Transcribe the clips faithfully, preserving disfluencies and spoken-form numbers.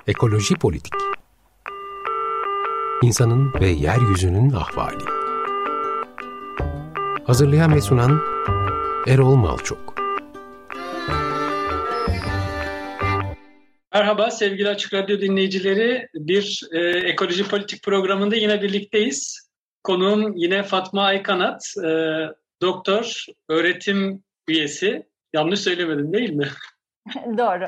Ekoloji Politik. İnsanın ve yeryüzünün ahvali. Hazırlayan ve sunan Erol Malçok. Merhaba sevgili Açık Radyo dinleyicileri. Bir e, ekoloji politik programında yine birlikteyiz. Konuğum yine Fatma Aykanat, e, doktor, öğretim üyesi. Yanlış söylemedim değil mi? Doğru.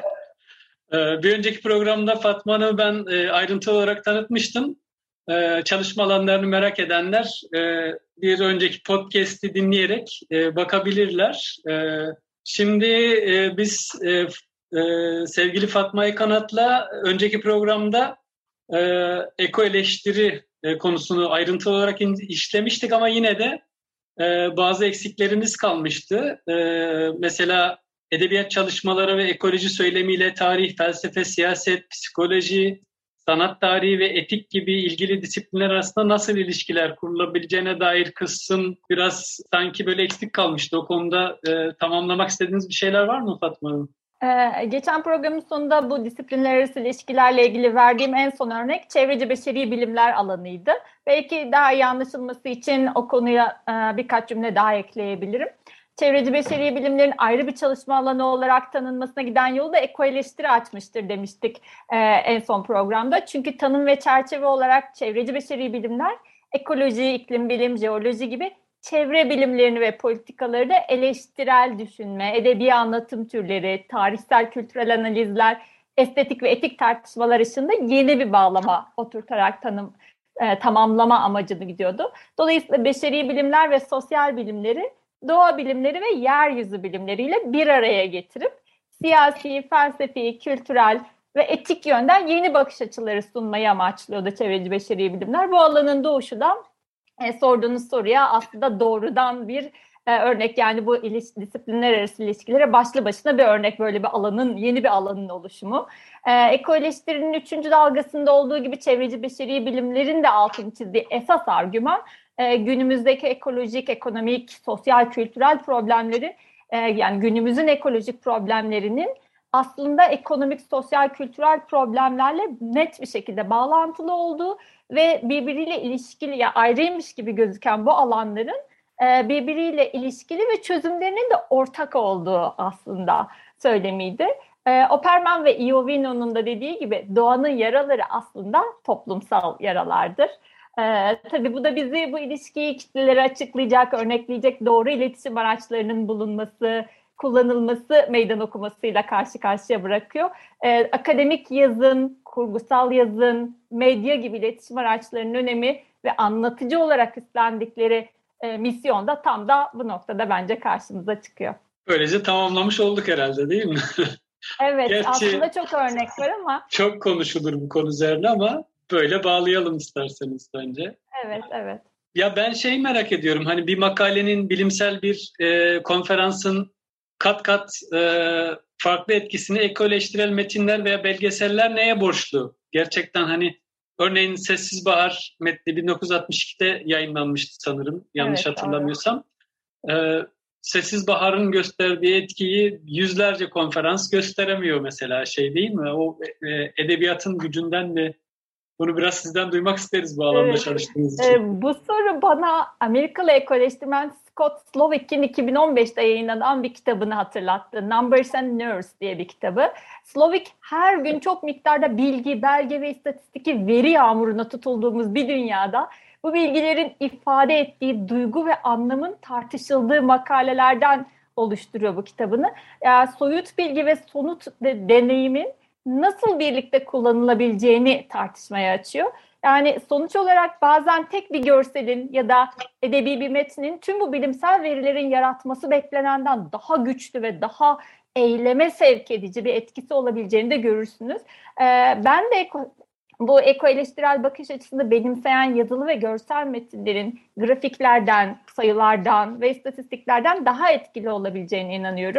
E, bir önceki programda Fatma'nı ben e, ayrıntılı olarak tanıtmıştım. E, çalışma alanlarını merak edenler e, bir önceki podcast'i dinleyerek e, bakabilirler. E, şimdi e, biz... E, Ee, sevgili Fatma Aykanat'la önceki programda e, eko eleştiri e, konusunu ayrıntılı olarak in, işlemiştik ama yine de e, bazı eksiklerimiz kalmıştı. E, mesela edebiyat çalışmaları ve ekoloji söylemiyle tarih, felsefe, siyaset, psikoloji, sanat tarihi ve etik gibi ilgili disiplinler arasında nasıl ilişkiler kurulabileceğine dair kısım biraz sanki böyle eksik kalmıştı. O konuda e, tamamlamak istediğiniz bir şeyler var mı Fatma Hanım? Ee, geçen programın sonunda bu disiplinler arası ilişkilerle ilgili verdiğim en son örnek çevreci beşeri bilimler alanıydı. Belki daha iyi anlaşılması için o konuya e, birkaç cümle daha ekleyebilirim. Çevreci beşeri bilimlerin ayrı bir çalışma alanı olarak tanınmasına giden yolu da ekoeleştiri açmıştır demiştik e, en son programda. Çünkü tanım ve çerçeve olarak çevreci beşeri bilimler ekoloji, iklim bilim, jeoloji gibi çevre bilimlerini ve politikaları da eleştirel düşünme, edebi anlatım türleri, tarihsel kültürel analizler, estetik ve etik tartışmalar ışığında yeni bir bağlama oturtarak tanım, e, tamamlama amacını gidiyordu. Dolayısıyla beşeri bilimler ve sosyal bilimleri doğa bilimleri ve yeryüzü bilimleriyle bir araya getirip siyasi, felsefi, kültürel ve etik yönden yeni bakış açıları sunmayı amaçlıyordu çevreci beşeri bilimler. Bu alanın doğuşu da E, sorduğunuz soruya aslında doğrudan bir e, örnek, yani bu iliş, disiplinler arası ilişkilere başlı başına bir örnek, böyle bir alanın, yeni bir alanın oluşumu. E, ekoeleştirinin üçüncü dalgasında olduğu gibi çevreci beşeri bilimlerin de altını çizdiği esas argüman e, günümüzdeki ekolojik, ekonomik, sosyal, kültürel problemleri, e, yani günümüzün ekolojik problemlerinin aslında ekonomik, sosyal, kültürel problemlerle net bir şekilde bağlantılı olduğu ve birbiriyle ilişkili, ya yani ayrıymış gibi gözüken bu alanların e, birbiriyle ilişkili ve çözümlerinin de ortak olduğu aslında söylemiydi. E, Opperman ve Iovino'nun da dediği gibi doğanın yaraları aslında toplumsal yaralardır. E, tabii bu da bizi bu ilişkiyi kitlelere açıklayacak, örnekleyecek doğru iletişim araçlarının bulunması, kullanılması meydan okumasıyla karşı karşıya bırakıyor. Ee, akademik yazın, kurgusal yazın, medya gibi iletişim araçlarının önemi ve anlatıcı olarak üstlendikleri e, misyon da tam da bu noktada bence karşımıza çıkıyor. Böylece tamamlamış olduk herhalde, değil mi? Evet, Gerçi aslında çok örnek var ama. Çok konuşulur bu konu üzerine ama böyle bağlayalım isterseniz bence. Evet, evet. Ya ben şey merak ediyorum, hani bir makalenin, bilimsel bir e, konferansın kat kat e, farklı etkisini ekoeleştirel metinler veya belgeseller neye borçlu? Gerçekten hani örneğin Sessiz Bahar metni bin dokuz yüz altmış ikide yayınlanmıştı sanırım, yanlış Evet, hatırlamıyorsam. E, Sessiz Bahar'ın gösterdiği etkiyi yüzlerce konferans gösteremiyor mesela, şey değil mi? O e, edebiyatın gücünden mi? Bunu biraz sizden duymak isteriz bu alanda evet. çalıştığınız için. Ee, bu soru bana Amerikalı ekoeleştirmen Scott Slovik'in iki bin on beşte yayınlanan bir kitabını hatırlattı. Numbers and Nerves diye bir kitabı. Slovik her gün çok miktarda bilgi, belge ve istatistiki veri yağmuruna tutulduğumuz bir dünyada bu bilgilerin ifade ettiği duygu ve anlamın tartışıldığı makalelerden oluşturuyor bu kitabını. Yani soyut bilgi ve somut de, deneyimin nasıl birlikte kullanılabileceğini tartışmaya açıyor. Yani sonuç olarak bazen tek bir görselin ya da edebi bir metnin tüm bu bilimsel verilerin yaratması beklenenden daha güçlü ve daha eyleme sevk edici bir etkisi olabileceğini de görürsünüz. Ee, ben de eko, bu ekoeleştirel bakış açısını benimseyen yazılı ve görsel metinlerin grafiklerden, sayılardan ve istatistiklerden daha etkili olabileceğine inanıyorum.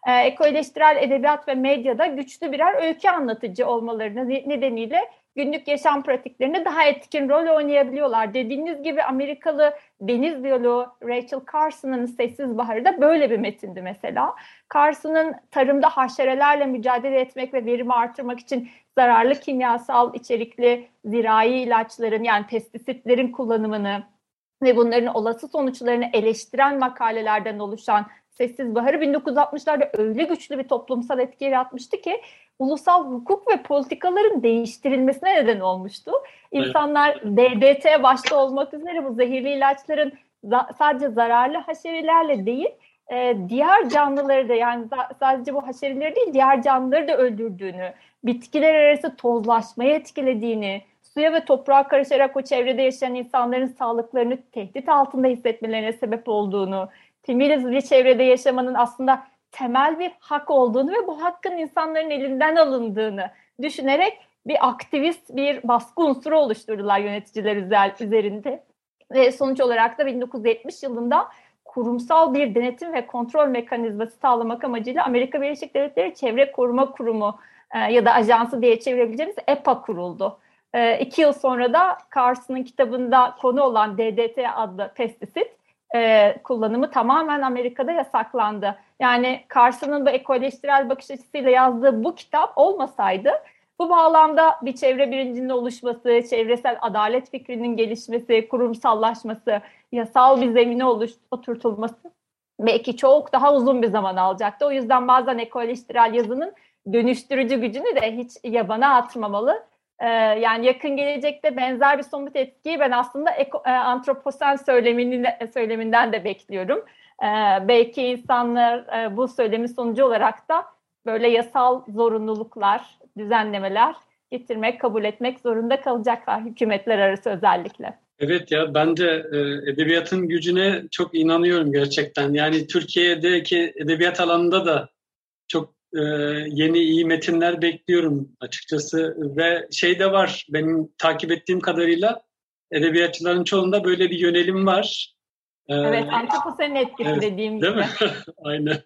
e, ekoeleştirel edebiyat ve medyada güçlü birer öykü anlatıcı olmaları nedeniyle günlük yaşam pratiklerinde daha etkin rol oynayabiliyorlar. Dediğiniz gibi Amerikalı deniz biyoloğu Rachel Carson'ın Sessiz Baharı da böyle bir metindi mesela. Carson'ın tarımda haşerelerle mücadele etmek ve verimi artırmak için zararlı kimyasal içerikli zirai ilaçların yani pestisitlerin kullanımını ve bunların olası sonuçlarını eleştiren makalelerden oluşan Sessiz Baharı bin dokuz yüz altmışlarda öyle güçlü bir toplumsal etki yaratmıştı ki ulusal hukuk ve politikaların değiştirilmesine neden olmuştu. İnsanlar D D T başta olmak üzere bu zehirli ilaçların sadece zararlı haşerelerle değil, diğer canlıları da yani sadece bu haşereleri değil diğer canlıları da öldürdüğünü, bitkiler arası tozlaşmayı etkilediğini, suya ve toprağa karışarak o çevrede yaşayan insanların sağlıklarını tehdit altında hissetmelerine sebep olduğunu, temiz bir çevrede yaşamanın aslında temel bir hak olduğunu ve bu hakkın insanların elinden alındığını düşünerek bir aktivist, bir baskı unsuru oluşturdular yöneticiler üzerinde. Ve sonuç olarak da bin dokuz yüz yetmiş yılında kurumsal bir denetim ve kontrol mekanizması sağlamak amacıyla Amerika Birleşik Devletleri Çevre Koruma Kurumu e, ya da ajansı diye çevirebileceğimiz E P A kuruldu. E, iki yıl sonra da Carson'ın kitabında konu olan D D T adlı pestisit e, kullanımı tamamen Amerika'da yasaklandı. Yani Carson'ın bu ekoeleştirel bakış açısıyla yazdığı bu kitap olmasaydı bu bağlamda bir çevre bilincinin oluşması, çevresel adalet fikrinin gelişmesi, kurumsallaşması, yasal bir zemine oluş, oturtulması belki çok daha uzun bir zaman alacaktı. O yüzden bazen ekoeleştirel yazının dönüştürücü gücünü de hiç yabana atmamalı. Ee, yani yakın gelecekte benzer bir somut etkiyi ben aslında eko, e, antroposen söyleminden, söyleminden de bekliyorum. Ee, belki insanlar e, bu söylemin sonucu olarak da böyle yasal zorunluluklar, düzenlemeler getirmek, kabul etmek zorunda kalacaklar hükümetler arası özellikle. Evet ya ben de e, edebiyatın gücüne çok inanıyorum gerçekten. Yani Türkiye'deki edebiyat alanında da çok e, yeni iyi metinler bekliyorum açıkçası. Ve şey de var benim takip ettiğim kadarıyla edebiyatçıların çoğunda böyle bir yönelim var. Ee, evet, antroposenin etkisi evet, dediğim değil gibi. Değil mi? Aynen.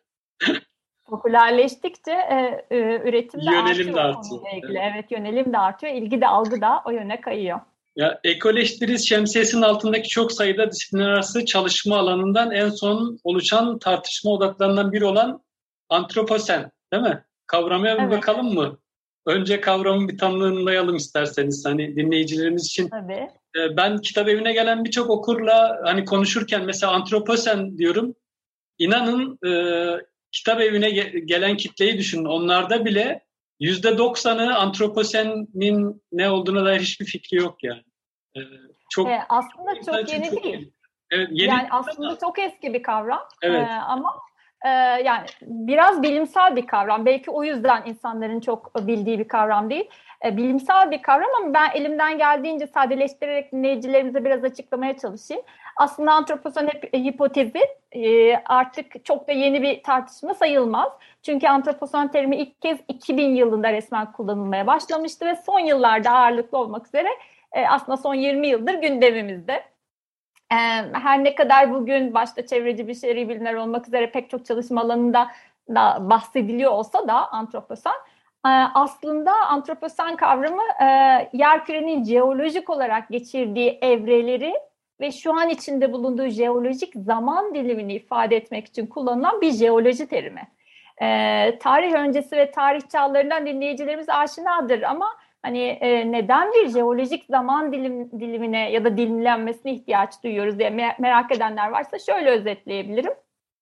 Popülerleştikçe e, e, üretim de yönelim artıyor. De artıyor. Evet. evet, yönelim de artıyor. İlgi de algı da o yöne kayıyor. Ya ekoleştiri şemsiyesinin altındaki çok sayıda disiplin arası çalışma alanından en son oluşan tartışma odaklarından biri olan antroposen, değil mi? Kavramaya bir evet. bakalım mı? Önce kavramın bir tanımlayalım isterseniz hani dinleyicilerimiz için. Tabii. Ben kitap evine gelen birçok okurla hani konuşurken mesela antroposen diyorum. İnanın e, kitap evine ge- gelen kitleyi düşünün. Onlarda bile yüzde doksanı antroposenin ne olduğuna dair hiçbir fikri yok yani. Ee, çok ee, aslında çok yeni çok değil. Yeni. Evet, yeni yani aslında da. çok eski bir kavram. Evet. Ee, ama e, yani biraz bilimsel bir kavram. Belki o yüzden insanların çok bildiği bir kavram değil. E, bilimsel bir kavram ama ben elimden geldiğince sadeleştirerek dinleyicilerimize biraz açıklamaya çalışayım. Aslında antroposen hipotezi e, artık çok da yeni bir tartışma sayılmaz. Çünkü antroposen terimi ilk kez iki bin yılında resmen kullanılmaya başlamıştı ve son yıllarda ağırlıklı olmak üzere e, aslında son yirmi yıldır gündemimizde. E, her ne kadar bugün başta çevreci beşeri bilimler olmak üzere pek çok çalışma alanında da bahsediliyor olsa da antroposen, e, aslında antroposen kavramı e, yerkürenin jeolojik olarak geçirdiği evreleri ve şu an içinde bulunduğu jeolojik zaman dilimini ifade etmek için kullanılan bir jeoloji terimi. Ee, tarih öncesi ve tarih çağlarından dinleyicilerimiz aşinadır ama hani e, neden bir jeolojik zaman dilim, dilimine ya da dilimlenmesine ihtiyaç duyuyoruz diye me- merak edenler varsa şöyle özetleyebilirim.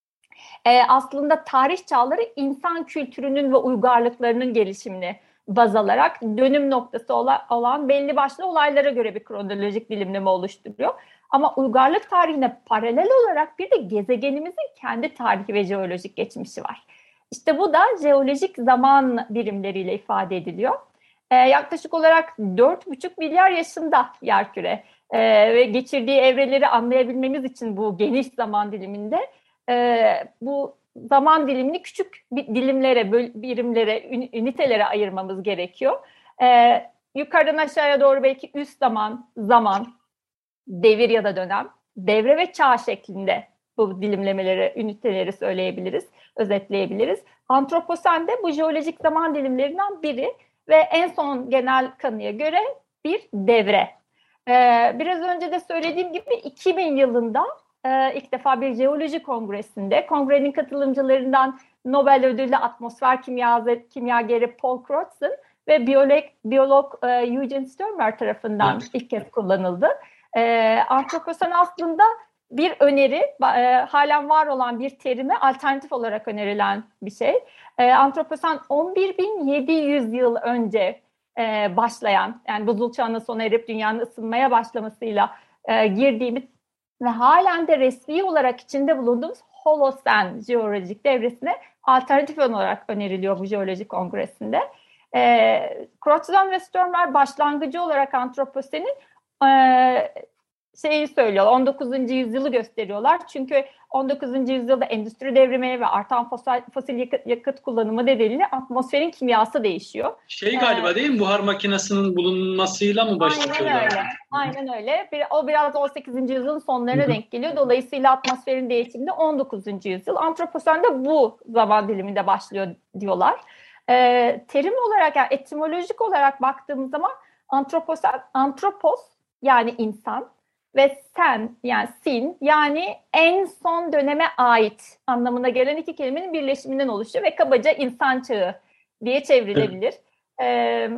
Ee, aslında tarih çağları insan kültürünün ve uygarlıklarının gelişimini baz alarak dönüm noktası olan, olan belli başlı olaylara göre bir kronolojik dilimleme oluşturuyor. Ama uygarlık tarihine paralel olarak bir de gezegenimizin kendi tarihi ve jeolojik geçmişi var. İşte bu da jeolojik zaman birimleriyle ifade ediliyor. Ee, yaklaşık olarak dört buçuk milyar yaşında yerküre ee, ve geçirdiği evreleri anlayabilmemiz için bu geniş zaman diliminde e, bu zaman dilimini küçük dilimlere, birimlere, ünitelere ayırmamız gerekiyor. Ee, yukarıdan aşağıya doğru belki üst zaman, zaman, devir ya da dönem, devre ve çağ şeklinde bu dilimlemeleri, üniteleri söyleyebiliriz, özetleyebiliriz. Antroposen de bu jeolojik zaman dilimlerinden biri ve en son genel kanıya göre bir devre. Ee, biraz önce de söylediğim gibi iki bin yılında e, ilk defa bir jeoloji kongresinde kongrenin katılımcılarından Nobel ödüllü atmosfer kimyageri, kimyageri Paul Crutzen ve biyolog, biyolog e, Eugene Stürmer tarafından evet. ilk kez kullanıldı. E, antroposen aslında bir öneri, e, halen var olan bir terime alternatif olarak önerilen bir şey. E, antroposen on bir bin yedi yüz yıl önce e, başlayan, yani buzul çağının sona erip dünyanın ısınmaya başlamasıyla e, girdiğimiz ve halen de resmi olarak içinde bulunduğumuz Holosen jeolojik devresine alternatif olarak öneriliyor bu jeoloji kongresinde. E, Crutzen ve Stürmer başlangıcı olarak antroposenin e, şeyi söylüyor, on dokuzuncu yüzyılı gösteriyorlar. Çünkü on dokuzuncu yüzyılda endüstri devrimi ve artan fosil, fosil yakıt, yakıt kullanımı nedeniyle atmosferin kimyası değişiyor. Şey galiba ee, değil mi? Buhar makinesinin bulunmasıyla mı başlıyor? Aynen öyle. Aynen öyle. Bir, o biraz on sekizinci yüzyılın sonlarına Hı-hı. denk geliyor. Dolayısıyla atmosferin değişimi de on dokuzuncu yüzyıl. Antroposen de bu zaman diliminde başlıyor diyorlar. Ee, terim olarak, yani etimolojik olarak baktığımız zaman antroposen, antropos yani insan ve sen yani sin yani en son döneme ait anlamına gelen iki kelimenin birleşiminden oluşuyor ve kabaca insan çağı diye çevrilebilir. Ee,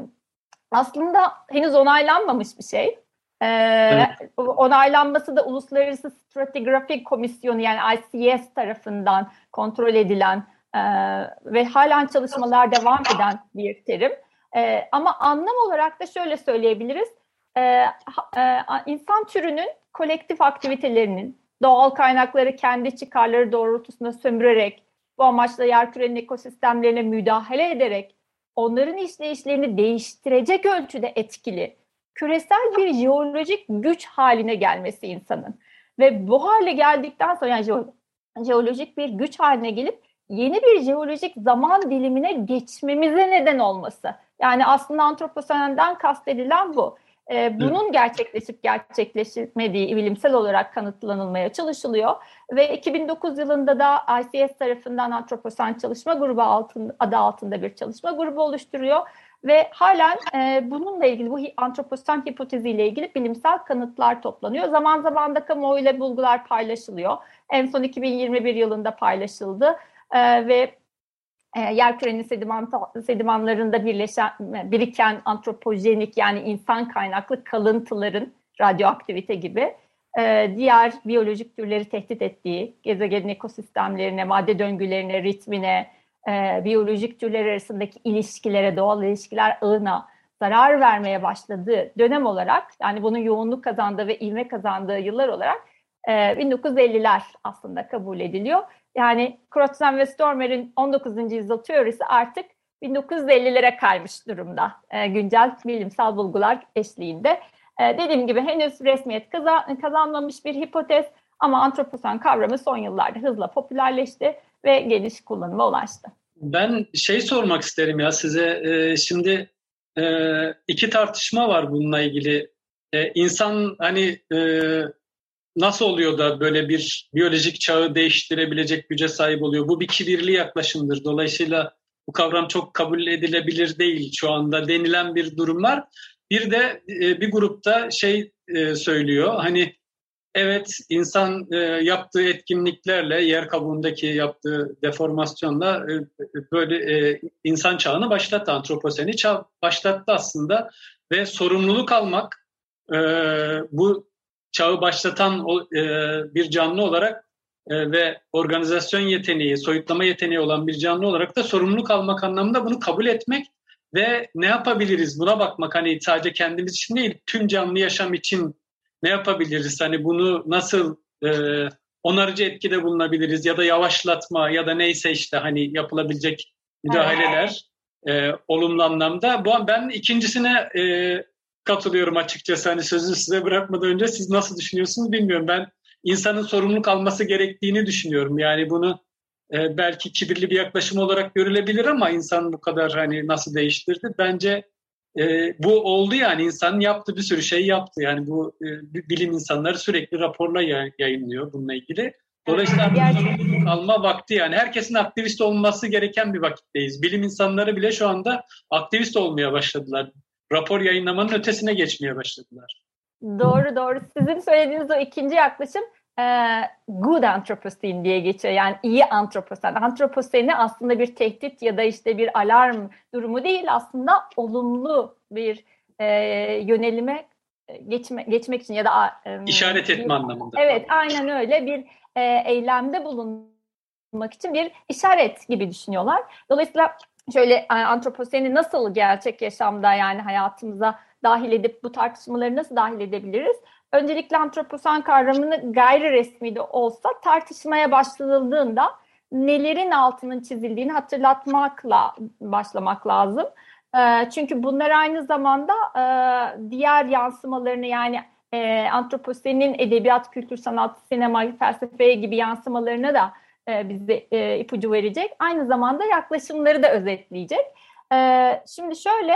aslında henüz onaylanmamış bir şey. Ee, evet. Onaylanması da Uluslararası Stratigrafik Komisyonu yani I C S tarafından kontrol edilen e, ve halen çalışmalar devam eden bir terim. E, ama anlam olarak da şöyle söyleyebiliriz. Ee, e, insan türünün kolektif aktivitelerinin doğal kaynakları kendi çıkarları doğrultusunda sömürerek, bu amaçla yerkürenin ekosistemlerine müdahale ederek, onların işleyişlerini değiştirecek ölçüde etkili, küresel bir jeolojik güç haline gelmesi insanın. Ve bu hale geldikten sonra yani jeolo- jeolojik bir güç haline gelip yeni bir jeolojik zaman dilimine geçmemize neden olması. Yani aslında antroposenden kastedilen bu. Bunun gerçekleşip gerçekleşmediği bilimsel olarak kanıtlanılmaya çalışılıyor. Ve iki bin dokuz yılında da I C S tarafından Antroposen Çalışma Grubu altında, adı altında bir çalışma grubu oluşturuyor. Ve halen e, bununla ilgili, bu antroposen hipoteziyle ilgili bilimsel kanıtlar toplanıyor. Zaman zaman da kamuoyuyla bulgular paylaşılıyor. En son iki bin yirmi bir yılında paylaşıldı e, ve E, yerkürenin sediman, sedimanlarında birleşen, biriken antropojenik yani insan kaynaklı kalıntıların radyoaktivite gibi e, diğer biyolojik türleri tehdit ettiği, gezegenin ekosistemlerine, madde döngülerine, ritmine, e, biyolojik türler arasındaki ilişkilere, doğal ilişkiler ağına zarar vermeye başladığı dönem olarak, yani bunun yoğunluk kazandığı ve ivme kazandığı yıllar olarak e, bin dokuz yüz elliler aslında kabul ediliyor. Yani Crutzen ve Stürmer'in on dokuzuncu yüzyıl teorisi artık bin dokuz yüz ellilere kaymış durumda e, güncel bilimsel bulgular eşliğinde. E, dediğim gibi henüz resmiyet kazan, kazanmamış bir hipotez ama antroposen kavramı son yıllarda hızla popülerleşti ve geniş kullanıma ulaştı. Ben şey sormak isterim ya size. E, şimdi e, iki tartışma var bununla ilgili. E, insan hani... E, Nasıl oluyor da böyle bir biyolojik çağı değiştirebilecek güce sahip oluyor? Bu bir kibirli yaklaşımdır. Dolayısıyla bu kavram çok kabul edilebilir değil şu anda denilen bir durum var. Bir de e, bir grupta şey e, söylüyor. Hani evet insan e, yaptığı etkinliklerle, yer kabuğundaki yaptığı deformasyonla e, böyle e, insan çağını başlattı. Antroposeni çağ başlattı aslında ve sorumluluk almak e, bu çağı başlatan e, bir canlı olarak e, ve organizasyon yeteneği, soyutlama yeteneği olan bir canlı olarak da sorumluluk almak anlamında bunu kabul etmek ve ne yapabiliriz buna bakmak, hani sadece kendimiz için değil tüm canlı yaşam için ne yapabiliriz, hani bunu nasıl e, onarıcı etkide bulunabiliriz ya da yavaşlatma ya da neyse işte hani yapılabilecek müdahaleler e, olumlu anlamda. Bu, ben ikincisine e, katılıyorum açıkçası. Hani sözü size bırakmadan önce siz nasıl düşünüyorsunuz bilmiyorum. Ben insanın sorumluluk alması gerektiğini düşünüyorum. Yani bunu e, belki kibirli bir yaklaşım olarak görülebilir ama insan bu kadar hani nasıl değiştirdi? Bence e, bu oldu yani. İnsanın yaptığı bir sürü şey yaptı. Yani bu e, bilim insanları sürekli raporla yayınlıyor bununla ilgili. Dolayısıyla Diğer... sorumluluk alma vakti, yani herkesin aktivist olması gereken bir vakitteyiz. Bilim insanları bile şu anda aktivist olmaya başladılar. Rapor yayınlamanın ötesine geçmeye başladılar. Doğru doğru. Sizin söylediğiniz o ikinci yaklaşım e, good anthropocene diye geçiyor. Yani iyi antroposen. Antroposeni aslında bir tehdit ya da işte bir alarm durumu değil. Aslında olumlu bir e, yönelime geçme, geçmek için ya da e, işaret etme bir, anlamında. Evet, aynen öyle bir e, eylemde bulunmak için bir işaret gibi düşünüyorlar. Dolayısıyla şöyle antroposeni nasıl gerçek yaşamda, yani hayatımıza dahil edip bu tartışmaları nasıl dahil edebiliriz? Öncelikle antroposen kavramını gayri resmi de olsa tartışmaya başlanıldığında nelerin altının çizildiğini hatırlatmakla başlamak lazım. Çünkü bunlar aynı zamanda diğer yansımalarını, yani antroposenin edebiyat, kültür, sanat, sinema, felsefe gibi yansımalarına da bize ipucu verecek. Aynı zamanda yaklaşımları da özetleyecek. Şimdi şöyle,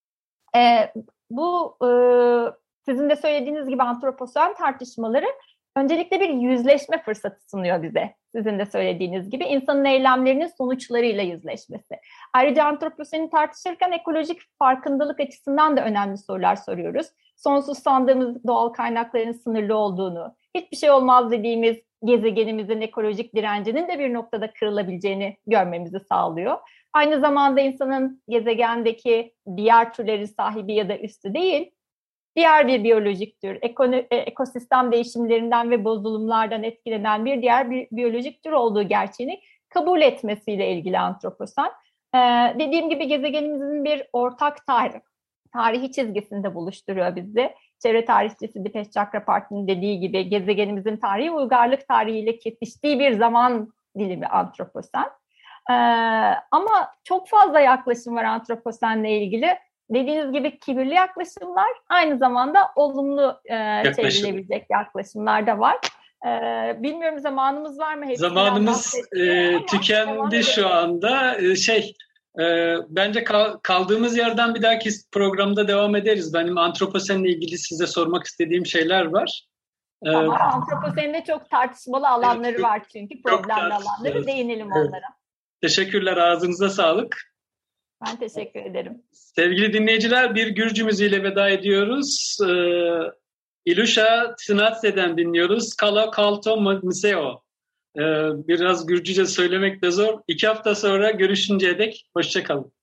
bu sizin de söylediğiniz gibi antroposen tartışmaları öncelikle bir yüzleşme fırsatı sunuyor bize. Sizin de söylediğiniz gibi insanın eylemlerinin sonuçlarıyla yüzleşmesi. Ayrıca antroposeni tartışırken ekolojik farkındalık açısından da önemli sorular soruyoruz. Sonsuz sandığımız doğal kaynakların sınırlı olduğunu, hiçbir şey olmaz dediğimiz gezegenimizin ekolojik direncinin de bir noktada kırılabileceğini görmemizi sağlıyor. Aynı zamanda insanın gezegendeki diğer türlerin sahibi ya da üstü değil, diğer bir biyolojik tür, ekosistem değişimlerinden ve bozulumlardan etkilenen bir diğer bir biyolojik tür olduğu gerçeğini kabul etmesiyle ilgili antroposen. Ee, dediğim gibi gezegenimizin bir ortak tarih, tarihi çizgisinde buluşturuyor bizi. Çevre tarihçisi Dipesh Chakrabarty'nin dediği gibi gezegenimizin tarihi uygarlık tarihiyle kesiştiği bir zaman dilimi antroposen. Ee, ama çok fazla yaklaşım var antroposenle ilgili. Dediğiniz gibi kibirli yaklaşımlar, aynı zamanda olumlu e, çevrilebilecek yaklaşımlar da var. E, bilmiyorum, zamanımız var mı? Hepsinden Zamanımız e, tükendi şu anda. E, şey, e, bence kal, kaldığımız yerden bir dahaki programda devam ederiz. Benim antroposenle ilgili size sormak istediğim şeyler var. E, tamam, antroposenin çok tartışmalı alanları evet, var çünkü. Problemli alanları, değinelim evet. onlara. Teşekkürler, ağzınıza sağlık. Ben teşekkür ederim. Sevgili dinleyiciler, bir Gürcü müziğiyle veda ediyoruz. Ee, İluşa Tınatse'den dinliyoruz. Kala Kalto Mseo. Ee, biraz Gürcüce söylemek de zor. İki hafta sonra görüşünceye dek hoşça kalın.